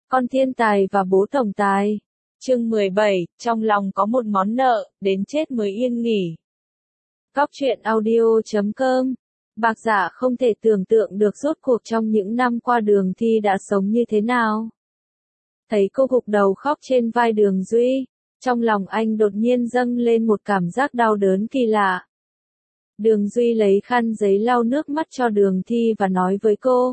Con thiên tài và bố tổng tài. Chương 17, trong lòng có một món nợ, đến chết mới yên nghỉ. Góc truyện audio.com. Bạc Dạ không thể tưởng tượng được rốt cuộc trong những năm qua Đường Thi đã sống như thế nào. Thấy cô gục đầu khóc trên vai Đường Duy, trong lòng anh đột nhiên dâng lên một cảm giác đau đớn kỳ lạ. Đường Duy lấy khăn giấy lau nước mắt cho Đường Thi và nói với cô.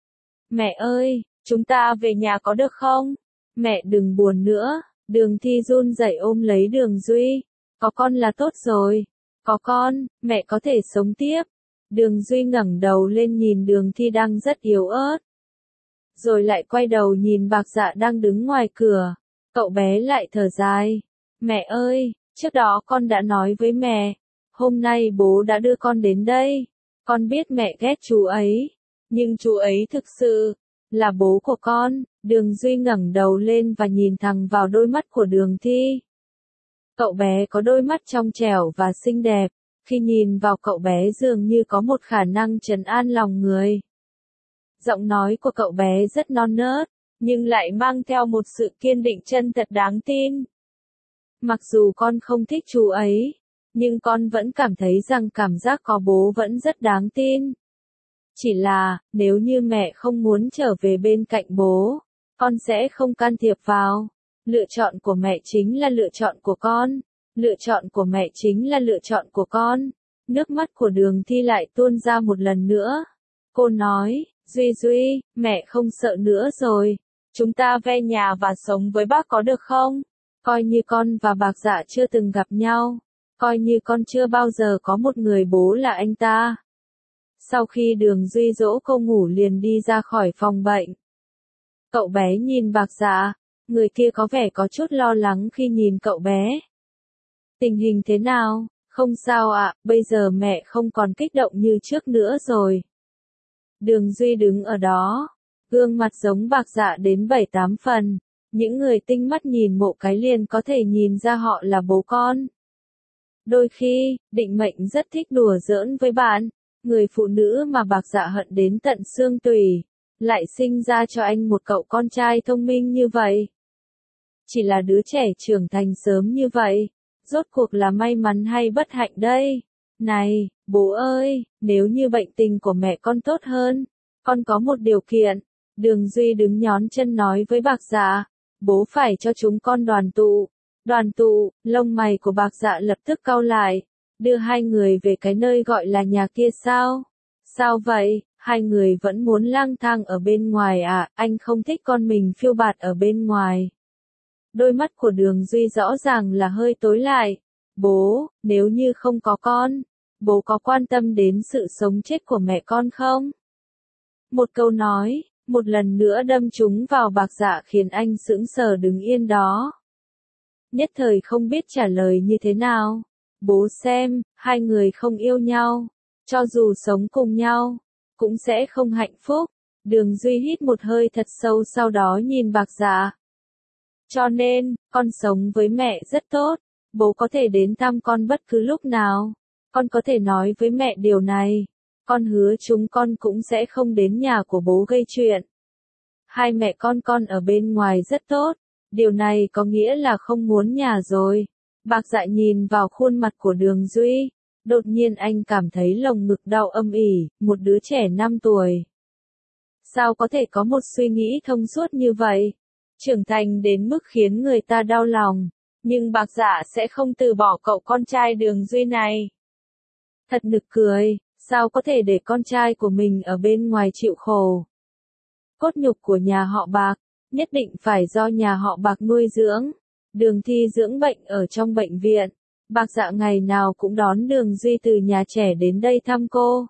Mẹ ơi, chúng ta về nhà có được không? Mẹ đừng buồn nữa. Đường Thi run rẩy ôm lấy Đường Duy. Có con là tốt rồi. Có con, mẹ có thể sống tiếp. Đường Duy ngẩng đầu lên nhìn Đường Thi đang rất yếu ớt. Rồi lại quay đầu nhìn Bạc Dạ đang đứng ngoài cửa. Cậu bé lại thở dài. Mẹ ơi, trước đó con đã nói với mẹ. Hôm nay bố đã đưa con đến đây. Con biết mẹ ghét chú ấy. Nhưng chú ấy thực sự là bố của con. Đường Duy ngẩng đầu lên và nhìn thẳng vào đôi mắt của Đường Thi. Cậu bé có đôi mắt trong trẻo và xinh đẹp. Khi nhìn vào cậu bé dường như có một khả năng trấn an lòng người. Giọng nói của cậu bé rất non nớt, nhưng lại mang theo một sự kiên định chân thật đáng tin. Mặc dù con không thích chú ấy, nhưng con vẫn cảm thấy rằng cảm giác có bố vẫn rất đáng tin. Chỉ là, nếu như mẹ không muốn trở về bên cạnh bố, con sẽ không can thiệp vào. Lựa chọn của mẹ chính là lựa chọn của con. Lựa chọn của mẹ chính là lựa chọn của con. Nước mắt của Đường Thi lại tuôn ra một lần nữa. Cô nói, Duy, mẹ không sợ nữa rồi. Chúng ta về nhà và sống với bác có được không? Coi như con và Bạc Dạ chưa từng gặp nhau. Coi như con chưa bao giờ có một người bố là anh ta. Sau khi Đường Duy dỗ cô ngủ liền đi ra khỏi phòng bệnh. Cậu bé nhìn Bạc Dạ, người kia có vẻ có chút lo lắng khi nhìn cậu bé. Tình hình thế nào? Không sao ạ, bây giờ mẹ không còn kích động như trước nữa rồi. Đường Duy đứng ở đó, gương mặt giống Bạc Dạ đến 7-8 phần. Những người tinh mắt nhìn một cái liền có thể nhìn ra họ là bố con. Đôi khi, định mệnh rất thích đùa giỡn với bạn. Người phụ nữ mà Bạc Dạ hận đến tận xương tủy, lại sinh ra cho anh một cậu con trai thông minh như vậy. Chỉ là đứa trẻ trưởng thành sớm như vậy, rốt cuộc là may mắn hay bất hạnh đây? Này, bố ơi, nếu như bệnh tình của mẹ con tốt hơn, con có một điều kiện. Đường Duy đứng nhón chân nói với Bạc Dạ, bố phải cho chúng con đoàn tụ. Đoàn tụ, lông mày của Bạc Dạ lập tức cau lại. Đưa hai người về cái nơi gọi là nhà kia sao? Sao vậy? Hai người vẫn muốn lang thang ở bên ngoài à? Anh không thích con mình phiêu bạt ở bên ngoài. Đôi mắt của Đường Duy rõ ràng là hơi tối lại. Bố, nếu như không có con, bố có quan tâm đến sự sống chết của mẹ con không? Một câu nói, một lần nữa đâm trúng vào Bạc Dạ khiến anh sững sờ đứng yên đó. Nhất thời không biết trả lời như thế nào. Bố xem, hai người không yêu nhau, cho dù sống cùng nhau, cũng sẽ không hạnh phúc. Đường Duy hít một hơi thật sâu sau đó nhìn Bạc Dạ. Cho nên, con sống với mẹ rất tốt, bố có thể đến thăm con bất cứ lúc nào. Con có thể nói với mẹ điều này. Con hứa chúng con cũng sẽ không đến nhà của bố gây chuyện. Hai mẹ con ở bên ngoài rất tốt, điều này có nghĩa là không muốn nhà rồi. Bạc Dạ nhìn vào khuôn mặt của Đường Duy, đột nhiên anh cảm thấy lồng ngực đau âm ỉ, một đứa trẻ 5 tuổi. Sao có thể có một suy nghĩ thông suốt như vậy? Trưởng thành đến mức khiến người ta đau lòng, nhưng Bạc Dạ sẽ không từ bỏ cậu con trai Đường Duy này. Thật nực cười, sao có thể để con trai của mình ở bên ngoài chịu khổ? Cốt nhục của nhà họ Bạc, nhất định phải do nhà họ Bạc nuôi dưỡng. Đường Thi dưỡng bệnh ở trong bệnh viện. Bạc Dạ ngày nào cũng đón Đường Duy từ nhà trẻ đến đây thăm cô.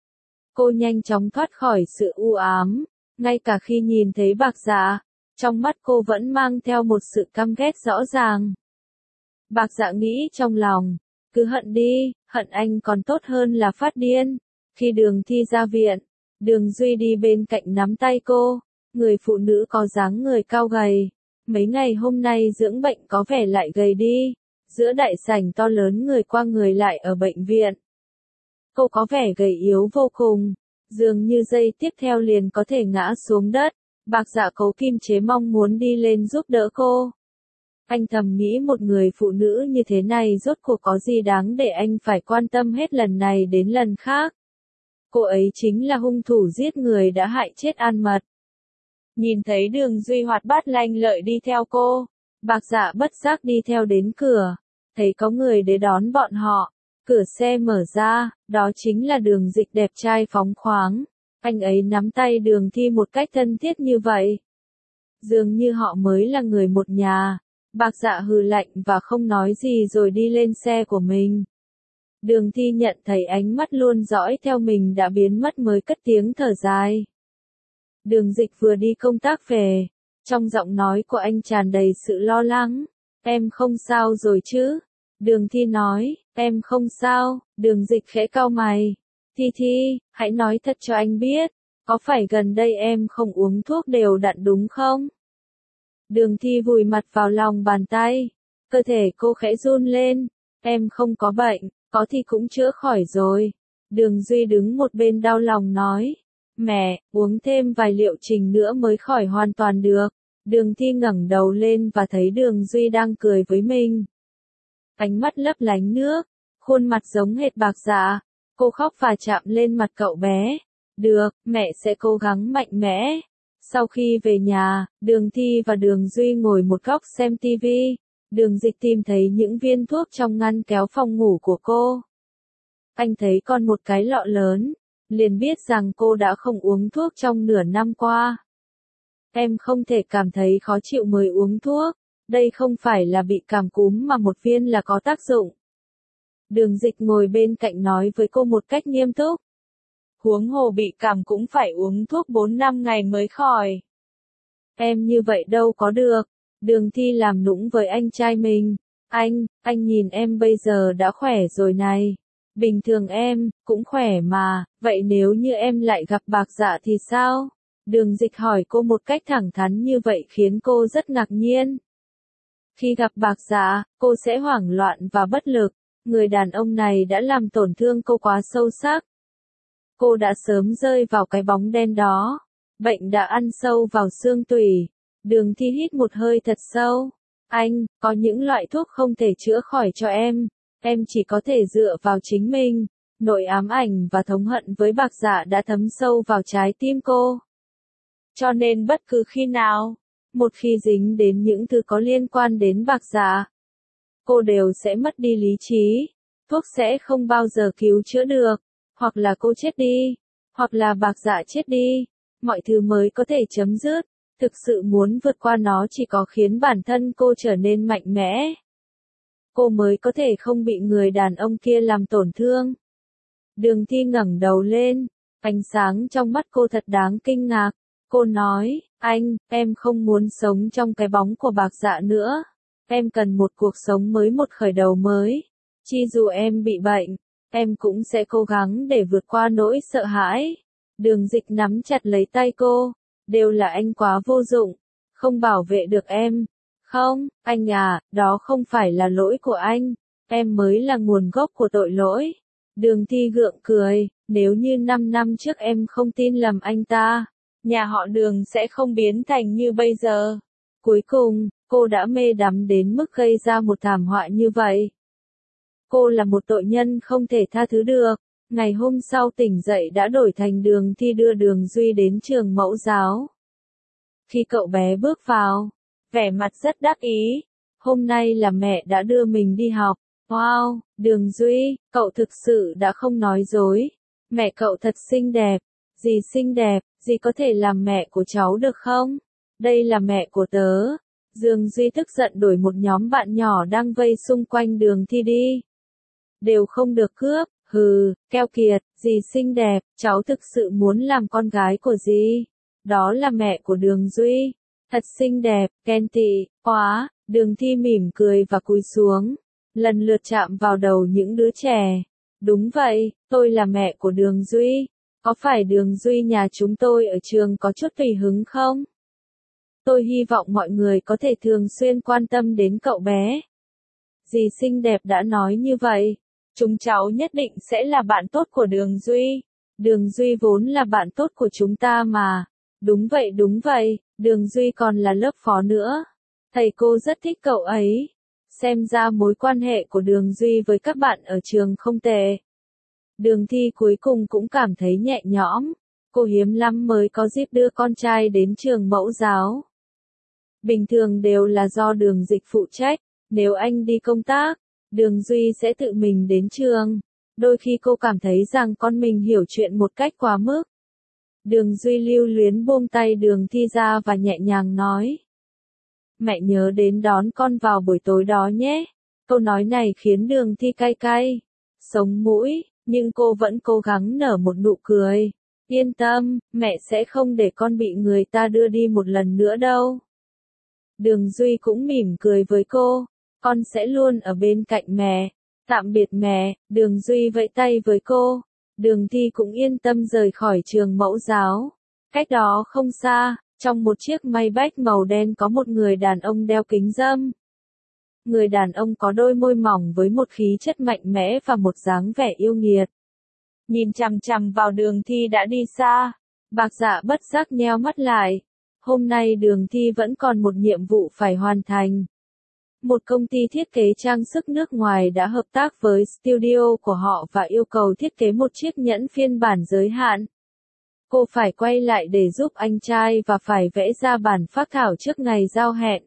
Cô nhanh chóng thoát khỏi sự u ám. Ngay cả khi nhìn thấy Bạc Dạ, trong mắt cô vẫn mang theo một sự căm ghét rõ ràng. Bạc Dạ nghĩ trong lòng, cứ hận đi, hận anh còn tốt hơn là phát điên. Khi Đường Thi ra viện, Đường Duy đi bên cạnh nắm tay cô. Người phụ nữ có dáng người cao gầy. Mấy ngày hôm nay dưỡng bệnh có vẻ lại gầy đi. Giữa đại sảnh to lớn người qua người lại ở bệnh viện. Cô có vẻ gầy yếu vô cùng. Dường như giây tiếp theo liền có thể ngã xuống đất. Bạc Dạ cố kiềm chế mong muốn đi lên giúp đỡ cô. Anh thầm nghĩ một người phụ nữ như thế này rốt cuộc có gì đáng để anh phải quan tâm hết lần này đến lần khác. Cô ấy chính là hung thủ giết người đã hại chết An Mật. Nhìn thấy Đường Duy hoạt bát lanh lợi đi theo cô, Bạc Dạ bất giác đi theo đến cửa, thấy có người để đón bọn họ. Cửa xe mở ra, đó chính là Đường Dịch đẹp trai phóng khoáng. Anh ấy nắm tay Đường Thi một cách thân thiết như vậy. Dường như họ mới là người một nhà. Bạc Dạ hừ lạnh và không nói gì rồi đi lên xe của mình. Đường Thi nhận thấy ánh mắt luôn dõi theo mình đã biến mất mới cất tiếng thở dài. Đường Dịch vừa đi công tác về, trong giọng nói của anh tràn đầy sự lo lắng. Em không sao rồi chứ? Đường Thi nói, em không sao. Đường Dịch khẽ cau mày. Thi, hãy nói thật cho anh biết, có phải gần đây em không uống thuốc đều đặn đúng không? Đường Thi vùi mặt vào lòng bàn tay, cơ thể cô khẽ run lên. Em không có bệnh, có thì cũng chữa khỏi rồi. Đường Duy đứng một bên đau lòng nói, mẹ, uống thêm vài liệu trình nữa mới khỏi hoàn toàn được. Đường Thi ngẩng đầu lên và thấy Đường Duy đang cười với mình. Ánh mắt lấp lánh nước, khuôn mặt giống hệt Bạc Dạ. Cô khóc và chạm lên mặt cậu bé. Được, mẹ sẽ cố gắng mạnh mẽ. Sau khi về nhà, Đường Thi và Đường Duy ngồi một góc xem tivi. Đường Dịch tìm thấy những viên thuốc trong ngăn kéo phòng ngủ của cô. Anh thấy còn một cái lọ lớn, liền biết rằng cô đã không uống thuốc trong nửa năm qua. Em không thể cảm thấy khó chịu mới uống thuốc, đây không phải là bị cảm cúm mà một viên là có tác dụng. Đường Dịch ngồi bên cạnh nói với cô một cách nghiêm túc. Huống hồ bị cảm cũng phải uống thuốc 4-5 ngày mới khỏi. Em như vậy đâu có được. Đường Thi làm nũng với anh trai mình. Anh nhìn em bây giờ đã khỏe rồi này. Bình thường em, cũng khỏe mà, vậy nếu như em lại gặp Bạc Dạ thì sao? Đường Dịch hỏi cô một cách thẳng thắn như vậy khiến cô rất ngạc nhiên. Khi gặp Bạc Dạ, cô sẽ hoảng loạn và bất lực. Người đàn ông này đã làm tổn thương cô quá sâu sắc. Cô đã sớm rơi vào cái bóng đen đó. Bệnh đã ăn sâu vào xương tủy. Đường Thi hít một hơi thật sâu. Anh, có những loại thuốc không thể chữa khỏi cho em. Em chỉ có thể dựa vào chính mình. Nỗi ám ảnh và thống hận với Bạc Dạ đã thấm sâu vào trái tim cô. Cho nên bất cứ khi nào, một khi dính đến những thứ có liên quan đến Bạc Dạ, cô đều sẽ mất đi lý trí. Thuốc sẽ không bao giờ cứu chữa được. Hoặc là cô chết đi, hoặc là Bạc Dạ chết đi. Mọi thứ mới có thể chấm dứt. Thực sự muốn vượt qua nó chỉ có khiến bản thân cô trở nên mạnh mẽ. Cô mới có thể không bị người đàn ông kia làm tổn thương. Đường Thi ngẩng đầu lên, ánh sáng trong mắt cô thật đáng kinh ngạc. Cô nói, em không muốn sống trong cái bóng của Bạc Dạ nữa. Em cần một cuộc sống mới, một khởi đầu mới. Chi dù em bị bệnh, em cũng sẽ cố gắng để vượt qua nỗi sợ hãi. Đường Dịch nắm chặt lấy tay cô. Đều là anh quá vô dụng, không bảo vệ được em. Không, anh à, đó không phải là lỗi của anh. Em mới là nguồn gốc của tội lỗi. Đường Thi gượng cười, nếu như 5 năm trước em không tin lầm anh ta, nhà họ Đường sẽ không biến thành như bây giờ. Cuối cùng, cô đã mê đắm đến mức gây ra một thảm họa như vậy. Cô là một tội nhân không thể tha thứ được. Ngày hôm sau tỉnh dậy đã đổi thành Đường Thi đưa Đường Duy đến trường mẫu giáo. Khi cậu bé bước vào, vẻ mặt rất đắc ý. Hôm nay là mẹ đã đưa mình đi học. Wow, Đường Duy, cậu thực sự đã không nói dối. Mẹ cậu thật xinh đẹp. Dì xinh đẹp, dì có thể làm mẹ của cháu được không? Đây là mẹ của tớ. Dương Duy tức giận đuổi một nhóm bạn nhỏ đang vây xung quanh Đường Thi đi. Đều không được cướp. Hừ, keo kiệt, dì xinh đẹp, cháu thực sự muốn làm con gái của dì. Đó là mẹ của Đường Duy. Thật xinh đẹp, khen tị, quá. Đường Thi mỉm cười và cúi xuống. Lần lượt chạm vào đầu những đứa trẻ. Đúng vậy, tôi là mẹ của Đường Duy. Có phải Đường Duy nhà chúng tôi ở trường có chút tùy hứng không? Tôi hy vọng mọi người có thể thường xuyên quan tâm đến cậu bé. Dì xinh đẹp đã nói như vậy. Chúng cháu nhất định sẽ là bạn tốt của Đường Duy. Đường Duy vốn là bạn tốt của chúng ta mà. đúng vậy, Đường Duy còn là lớp phó nữa. Thầy cô rất thích cậu ấy. Xem ra mối quan hệ của Đường Duy với các bạn ở trường không tệ. Đường Thi cuối cùng cũng cảm thấy nhẹ nhõm. Cô hiếm lắm mới có dịp đưa con trai đến trường mẫu giáo. Bình thường đều là do Đường Dịch phụ trách. Nếu anh đi công tác, Đường Duy sẽ tự mình đến trường. Đôi khi cô cảm thấy rằng con mình hiểu chuyện một cách quá mức. Đường Duy lưu luyến buông tay Đường Thi ra và nhẹ nhàng nói. Mẹ nhớ đến đón con vào buổi tối đó nhé. Câu nói này khiến Đường Thi cay cay, sống mũi, nhưng cô vẫn cố gắng nở một nụ cười. Yên tâm, mẹ sẽ không để con bị người ta đưa đi một lần nữa đâu. Đường Duy cũng mỉm cười với cô. Con sẽ luôn ở bên cạnh mẹ. Tạm biệt mẹ, Đường Duy vẫy tay với cô. Đường Thi cũng yên tâm rời khỏi trường mẫu giáo. Cách đó không xa, trong một chiếc Maybach màu đen có một người đàn ông đeo kính râm. Người đàn ông có đôi môi mỏng với một khí chất mạnh mẽ và một dáng vẻ yêu nghiệt. Nhìn chằm chằm vào Đường Thi đã đi xa, Bạc Dạ bất giác nheo mắt lại. Hôm nay Đường Thi vẫn còn một nhiệm vụ phải hoàn thành. Một công ty thiết kế trang sức nước ngoài đã hợp tác với studio của họ và yêu cầu thiết kế một chiếc nhẫn phiên bản giới hạn. Cô phải quay lại để giúp anh trai và phải vẽ ra bản phác thảo trước ngày giao hẹn.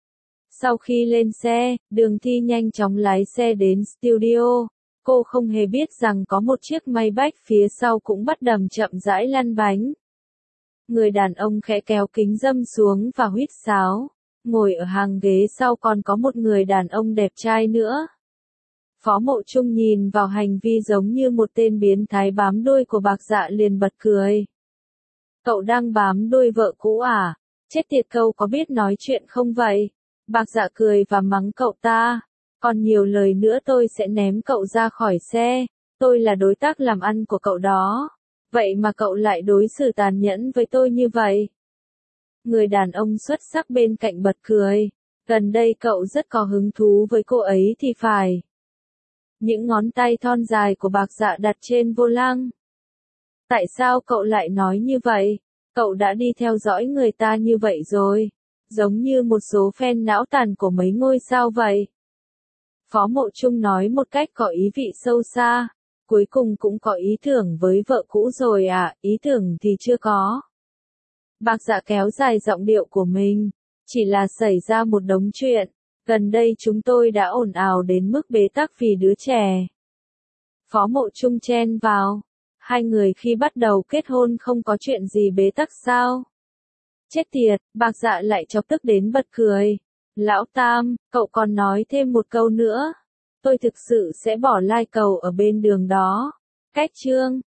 Sau khi lên xe, Đường Thi nhanh chóng lái xe đến studio. Cô không hề biết rằng có một chiếc Maybach phía sau cũng bắt đầu chậm rãi lăn bánh. Người đàn ông khẽ kéo kính râm xuống và huýt sáo. Ngồi ở hàng ghế sau còn có một người đàn ông đẹp trai nữa. Phó Mộ Trung nhìn vào hành vi giống như một tên biến thái bám đuôi của Bạc Dạ liền bật cười. Cậu đang bám đuôi vợ cũ à? Chết tiệt, cậu có biết nói chuyện không vậy? Bạc Dạ cười và mắng cậu ta. Còn nhiều lời nữa tôi sẽ ném cậu ra khỏi xe. Tôi là đối tác làm ăn của cậu đó. Vậy mà cậu lại đối xử tàn nhẫn với tôi như vậy. Người đàn ông xuất sắc bên cạnh bật cười. Gần đây cậu rất có hứng thú với cô ấy thì phải. Những ngón tay thon dài của Bạc Dạ đặt trên vô lăng. Tại sao cậu lại nói như vậy? Cậu đã đi theo dõi người ta như vậy rồi. Giống như một số fan não tàn của mấy ngôi sao vậy. Phó Mộ Trung nói một cách có ý vị sâu xa. Cuối cùng cũng có ý tưởng với vợ cũ rồi à? Ý tưởng thì chưa có. Bạc Dạ kéo dài giọng điệu của mình. Chỉ là xảy ra một đống chuyện. Gần đây chúng tôi đã ồn ào đến mức bế tắc vì đứa trẻ. Phó Mộ Trung chen vào. Hai người khi bắt đầu kết hôn không có chuyện gì bế tắc sao? Chết tiệt, Bạc Dạ lại chọc tức đến bật cười. Lão Tam, cậu còn nói thêm một câu nữa. Tôi thực sự sẽ bỏ like cậu ở bên đường đó. Cách chương